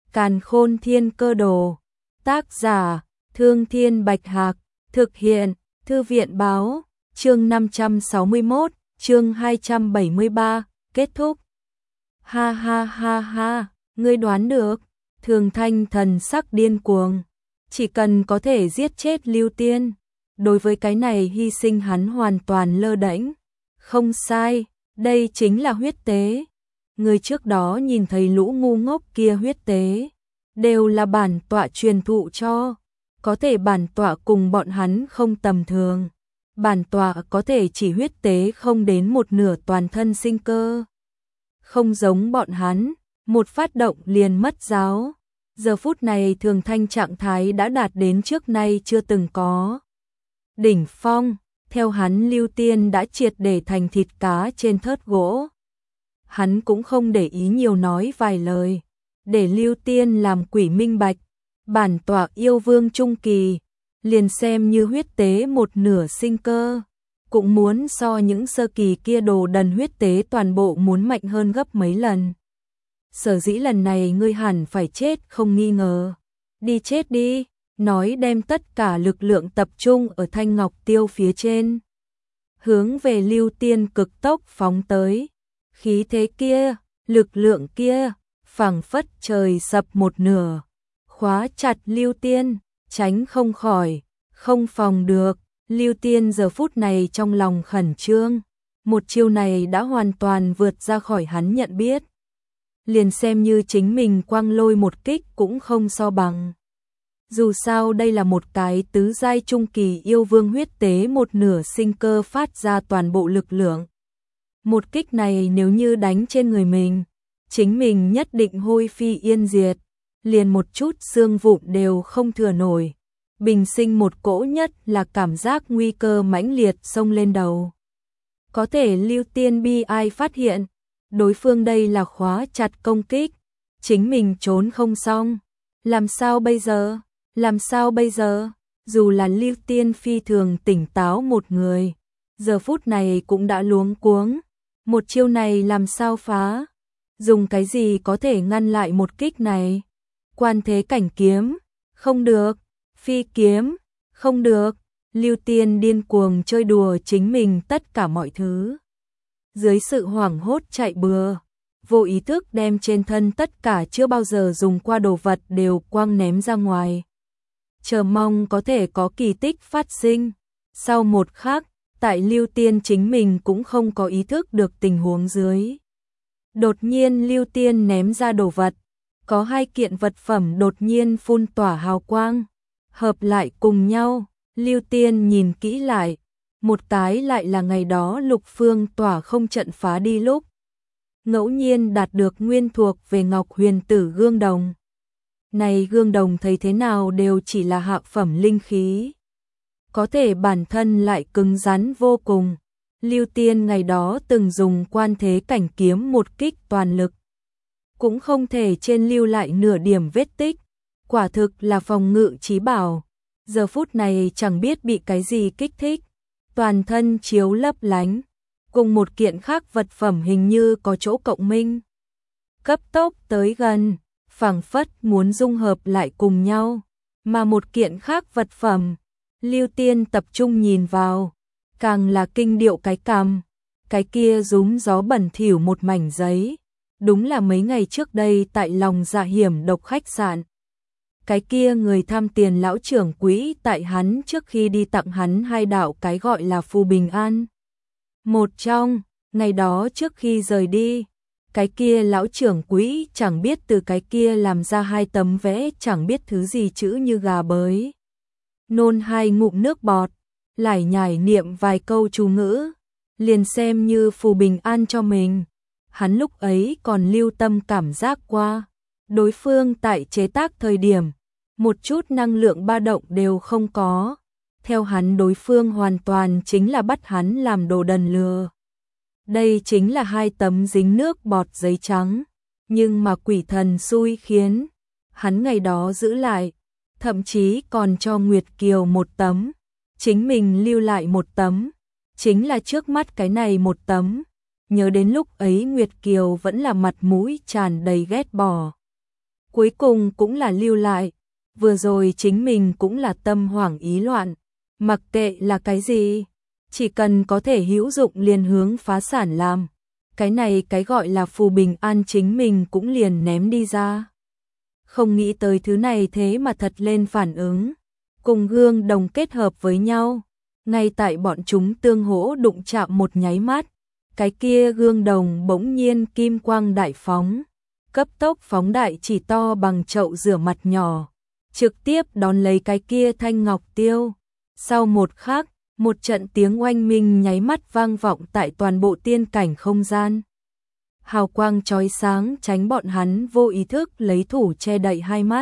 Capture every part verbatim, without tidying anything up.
Càn Khôn Thiên Cơ Đồ. Tác giả: Thương Thiên Bạch Hạc. Thực hiện: Thư viện báo. Chương năm trăm sáu mươi mốt, chương hai trăm bảy mươi ba, kết thúc. Ha ha ha ha, ngươi đoán được. Thường Thanh thần sắc điên cuồng. Chỉ cần có thể giết chết Lưu Tiên, đối với cái này hy sinh hắn hoàn toàn lơ đễnh. Không sai, đây chính là huyết tế. Người trước đó nhìn thấy lũ ngu ngốc kia huyết tế, đều là bản tọa truyền thụ cho. Có thể bản tọa cùng bọn hắn không tầm thường. Bản tọa có thể chỉ huyết tế không đến một nửa toàn thân sinh cơ. Không giống bọn hắn, một phát động liền mất giáo. Giờ phút này Thường Thanh trạng thái đã đạt đến trước nay chưa từng có. Đỉnh phong, theo hắn Lưu Tiên đã triệt để thành thịt cá trên thớt gỗ. Hắn cũng không để ý nhiều nói vài lời, để Lưu Tiên làm quỷ minh bạch. Bản tọa yêu vương trung kỳ, liền xem như huyết tế một nửa sinh cơ, cũng muốn so những sơ kỳ kia đồ đần huyết tế toàn bộ muốn mạnh hơn gấp mấy lần. Sở dĩ lần này ngươi hẳn phải chết không nghi ngờ. Đi chết đi, nói đem tất cả lực lượng tập trung ở thanh ngọc tiêu phía trên. Hướng về Lưu Tiên cực tốc phóng tới. Khí thế kia, lực lượng kia, phảng phất trời sập một nửa. Khóa chặt Lưu Tiên, tránh không khỏi, không phòng được. Lưu Tiên giờ phút này trong lòng khẩn trương. Một chiêu này đã hoàn toàn vượt ra khỏi hắn nhận biết. Liền xem như chính mình quang lôi một kích cũng không so bằng. Dù sao đây là một cái tứ giai trung kỳ yêu vương huyết tế một nửa sinh cơ phát ra toàn bộ lực lượng. Một kích này nếu như đánh trên người mình, chính mình nhất định hôi phi yên diệt, liền một chút xương vụn đều không thừa nổi. Bình sinh một cỗ nhất là cảm giác nguy cơ mãnh liệt xông lên đầu. Có thể Lưu Tiên bi ai phát hiện, đối phương đây là khóa chặt công kích, chính mình trốn không xong. Làm sao bây giờ? Làm sao bây giờ? Dù là Lưu Tiên phi thường tỉnh táo một người, giờ phút này cũng đã luống cuống. Một chiêu này làm sao phá? Dùng cái gì có thể ngăn lại một kích này? Quan thế cảnh kiếm? Không được. Phi kiếm? Không được. Lưu Tiên điên cuồng chơi đùa chính mình tất cả mọi thứ. Dưới sự hoảng hốt chạy bừa, vô ý thức đem trên thân tất cả chưa bao giờ dùng qua đồ vật đều quăng ném ra ngoài. Chờ mong có thể có kỳ tích phát sinh. Sau một khắc, tại Lưu Tiên chính mình cũng không có ý thức được tình huống dưới. Đột nhiên Lưu Tiên ném ra đồ vật, có hai kiện vật phẩm đột nhiên phun tỏa hào quang, hợp lại cùng nhau. Lưu Tiên nhìn kỹ lại, một cái lại là ngày đó Lục Phương tỏa không trận phá đi lúc ngẫu nhiên đạt được nguyên thuộc về Ngọc Huyền Tử gương đồng. Này gương đồng thấy thế nào đều chỉ là hạ phẩm linh khí, có thể bản thân lại cứng rắn vô cùng. Lưu Tiên ngày đó từng dùng quan thế cảnh kiếm một kích toàn lực, cũng không thể trên lưu lại nửa điểm vết tích, quả thực là phòng ngự chí bảo. Giờ phút này chẳng biết bị cái gì kích thích, toàn thân chiếu lấp lánh, cùng một kiện khác vật phẩm hình như có chỗ cộng minh. Cấp tốc tới gần, phảng phất muốn dung hợp lại cùng nhau, mà một kiện khác vật phẩm, Lưu Tiên tập trung nhìn vào, càng là kinh điệu cái cằm, cái kia rúm gió bẩn thỉu một mảnh giấy, đúng là mấy ngày trước đây tại lòng dạ hiểm độc khách sạn. Cái kia người tham tiền lão trưởng quỹ tại hắn trước khi đi tặng hắn hai đạo cái gọi là phù bình an. Một trong, ngày đó trước khi rời đi, cái kia lão trưởng quỹ chẳng biết từ cái kia làm ra hai tấm vẽ chẳng biết thứ gì chữ như gà bới. Nôn hai ngụm nước bọt, lải nhải niệm vài câu chú ngữ, liền xem như phù bình an cho mình. Hắn lúc ấy còn lưu tâm cảm giác qua, đối phương tại chế tác thời điểm, một chút năng lượng ba động đều không có. Theo hắn đối phương hoàn toàn chính là bắt hắn làm đồ đần lừa. Đây chính là hai tấm dính nước bọt giấy trắng, nhưng mà quỷ thần xui khiến, hắn ngày đó giữ lại, thậm chí còn cho Nguyệt Kiều một tấm, chính mình lưu lại một tấm, chính là trước mắt cái này một tấm. Nhớ đến lúc ấy Nguyệt Kiều vẫn là mặt mũi tràn đầy ghét bỏ. cuối cùng cũng là lưu lại, vừa rồi chính mình cũng là tâm hoảng ý loạn, mặc kệ là cái gì, chỉ cần có thể hữu dụng liền hướng phá sản làm, cái này cái gọi là phù bình an chính mình cũng liền ném đi ra. Không nghĩ tới thứ này thế mà thật lên phản ứng, cùng gương đồng kết hợp với nhau, ngay tại bọn chúng tương hỗ đụng chạm một nháy mắt, cái kia gương đồng bỗng nhiên kim quang đại phóng, cấp tốc phóng đại chỉ to bằng chậu rửa mặt nhỏ, trực tiếp đón lấy cái kia thanh ngọc tiêu. Sau một khắc, một trận tiếng oanh minh nháy mắt vang vọng tại toàn bộ tiên cảnh không gian. Hào quang chói sáng tránh bọn hắn vô ý thức lấy thủ che đậy hai mắt.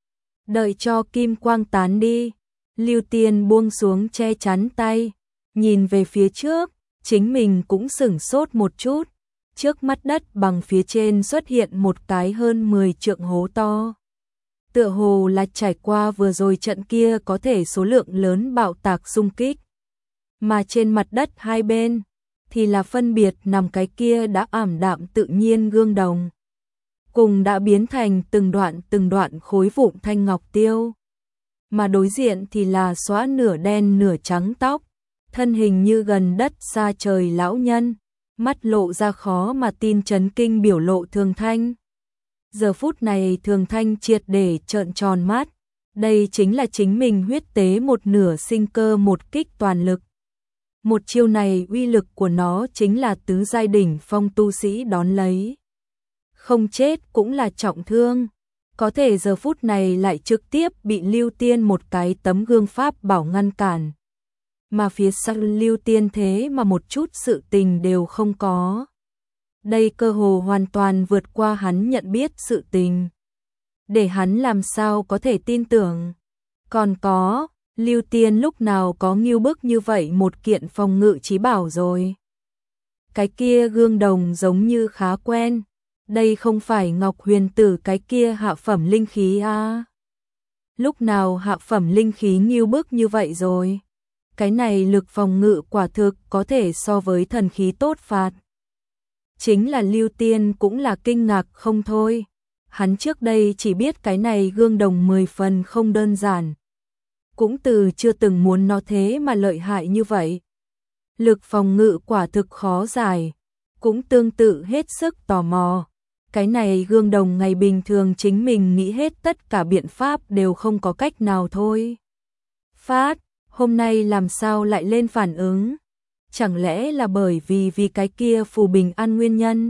Đợi cho kim quang tán đi, Lưu Tiên buông xuống che chắn tay, nhìn về phía trước, chính mình cũng sửng sốt một chút. Trước mắt đất bằng phía trên xuất hiện một cái hơn mười trượng hố to. Tựa hồ là trải qua vừa rồi trận kia có thể số lượng lớn bạo tạc xung kích. Mà trên mặt đất hai bên thì là phân biệt nằm cái kia đã ảm đạm tự nhiên gương đồng, cùng đã biến thành từng đoạn từng đoạn khối vụn thanh ngọc tiêu. Mà đối diện thì là xóa nửa đen nửa trắng tóc, thân hình như gần đất xa trời lão nhân, mắt lộ ra khó mà tin chấn kinh biểu lộ Thường Thanh. Giờ phút này Thường Thanh triệt để trợn tròn mắt, đây chính là chính mình huyết tế một nửa sinh cơ một kích toàn lực. Một chiêu này uy lực của nó chính là tứ giai đỉnh phong tu sĩ đón lấy. Không chết cũng là trọng thương, có thể giờ phút này lại trực tiếp bị Lưu Tiên một cái tấm gương pháp bảo ngăn cản. Mà phía sau Lưu Tiên thế mà một chút sự tình đều không có. Đây cơ hồ hoàn toàn vượt qua hắn nhận biết sự tình. Để hắn làm sao có thể tin tưởng. Còn có, Lưu Tiên lúc nào có nghiêu bức như vậy một kiện phòng ngự chí bảo rồi. Cái kia gương đồng giống như khá quen. Đây không phải Ngọc Huyền Tử cái kia hạ phẩm linh khí à. Lúc nào hạ phẩm linh khí nghiêu bức như vậy rồi. Cái này lực phòng ngự quả thực có thể so với thần khí tốt phạt. Chính là Lưu Tiên cũng là kinh ngạc không thôi. Hắn trước đây chỉ biết cái này gương đồng mười phần không đơn giản. Cũng từ chưa từng muốn nó thế mà lợi hại như vậy. Lực phòng ngự quả thực khó giải. Cũng tương tự hết sức tò mò. Cái này gương đồng ngày bình thường chính mình nghĩ hết tất cả biện pháp đều không có cách nào thôi. Phát, hôm nay làm sao lại lên phản ứng? Chẳng lẽ là bởi vì vì cái kia phù bình an nguyên nhân?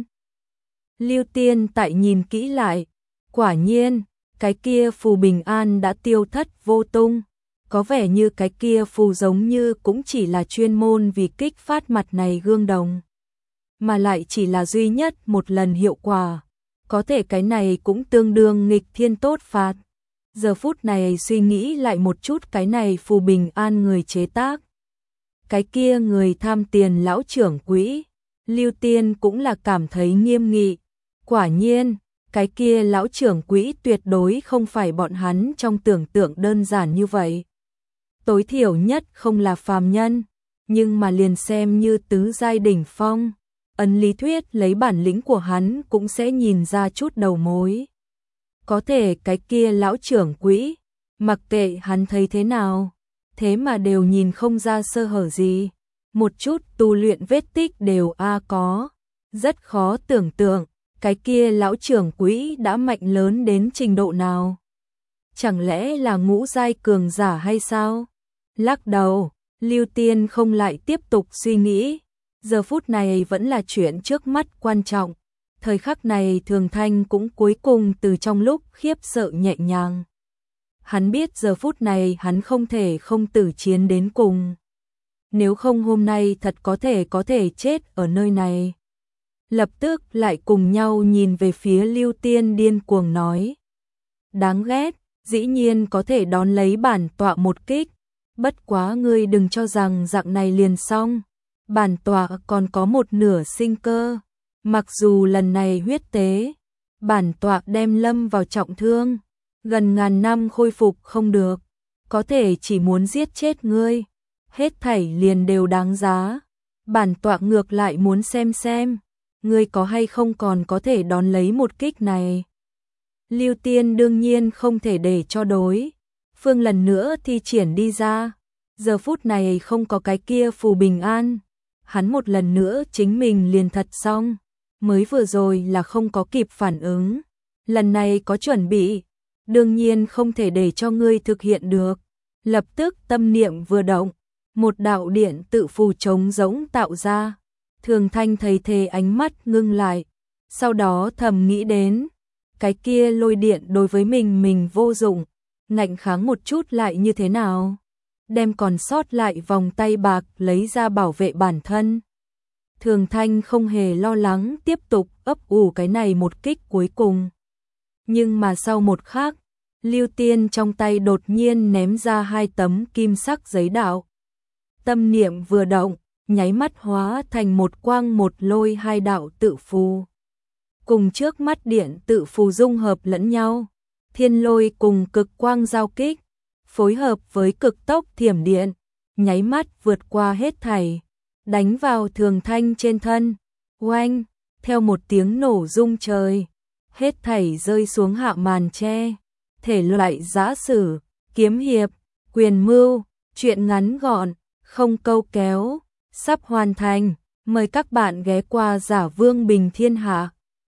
Lưu Tiên tại nhìn kỹ lại, quả nhiên, cái kia phù bình an đã tiêu thất vô tung. Có vẻ như cái kia phù giống như cũng chỉ là chuyên môn vì kích phát mặt này gương đồng. Mà lại chỉ là duy nhất một lần hiệu quả. Có thể cái này cũng tương đương nghịch thiên tốt phạt. Giờ phút này suy nghĩ lại một chút cái này phù bình an người chế tác. Cái kia người tham tiền lão trưởng quỹ, Lưu Tiên cũng là cảm thấy nghiêm nghị. Quả nhiên, cái kia lão trưởng quỹ tuyệt đối không phải bọn hắn trong tưởng tượng đơn giản như vậy. Tối thiểu nhất không là phàm nhân, nhưng mà liền xem như tứ giai đỉnh phong. Ấn lý thuyết lấy bản lĩnh của hắn cũng sẽ nhìn ra chút đầu mối. Có thể cái kia lão trưởng quỹ, mặc kệ hắn thấy thế nào, thế mà đều nhìn không ra sơ hở gì. Một chút tu luyện vết tích đều a có. Rất khó tưởng tượng, cái kia lão trưởng quỹ đã mạnh lớn đến trình độ nào. Chẳng lẽ là ngũ giai cường giả hay sao? Lắc đầu, Lưu Tiên không lại tiếp tục suy nghĩ. Giờ phút này vẫn là chuyện trước mắt quan trọng. Thời khắc này Thường Thanh cũng cuối cùng từ trong lúc khiếp sợ nhẹ nhàng. Hắn biết giờ phút này hắn không thể không tử chiến đến cùng. Nếu không hôm nay thật có thể có thể chết ở nơi này. Lập tức lại cùng nhau nhìn về phía Lưu Tiên điên cuồng nói. Đáng ghét, dĩ nhiên có thể đón lấy bản tọa một kích. Bất quá ngươi đừng cho rằng dạng này liền xong. Bản tọa còn có một nửa sinh cơ. Mặc dù lần này huyết tế, bản tọa đem lâm vào trọng thương. Gần ngàn năm khôi phục không được. Có thể chỉ muốn giết chết ngươi. Hết thảy liền đều đáng giá. Bản tọa ngược lại muốn xem xem. Ngươi có hay không còn có thể đón lấy một kích này. Lưu Tiên đương nhiên không thể để cho đối phương lần nữa thi triển đi ra. Giờ phút này không có cái kia phù bình an, hắn một lần nữa chính mình liền thật xong. Mới vừa rồi là không có kịp phản ứng, lần này có chuẩn bị, đương nhiên không thể để cho ngươi thực hiện được. Lập tức tâm niệm vừa động, một đạo điện tự phù trống rỗng tạo ra. Thường Thanh thấy thế ánh mắt ngưng lại, sau đó thầm nghĩ đến, cái kia lôi điện đối với mình mình vô dụng, ngạnh kháng một chút lại như thế nào? Đem còn sót lại vòng tay bạc lấy ra bảo vệ bản thân. Thường Thanh không hề lo lắng tiếp tục ấp ủ cái này một kích cuối cùng. Nhưng mà sau một khắc, Lưu Tiên trong tay đột nhiên ném ra hai tấm kim sắc giấy đạo. Tâm niệm vừa động, nháy mắt hóa thành một quang một lôi hai đạo tự phù. Cùng trước mắt điện tự phù dung hợp lẫn nhau, thiên lôi cùng cực quang giao kích, phối hợp với cực tốc thiểm điện, nháy mắt vượt qua hết thảy, đánh vào Thường Thanh trên thân. Oanh, theo một tiếng nổ rung trời, hết thảy rơi xuống hạ màn tre. Thể loại giã sử, kiếm hiệp, quyền mưu, truyện ngắn gọn, không câu kéo, sắp hoàn thành. Mời các bạn ghé qua Giả Vương Bình Thiên Hạ.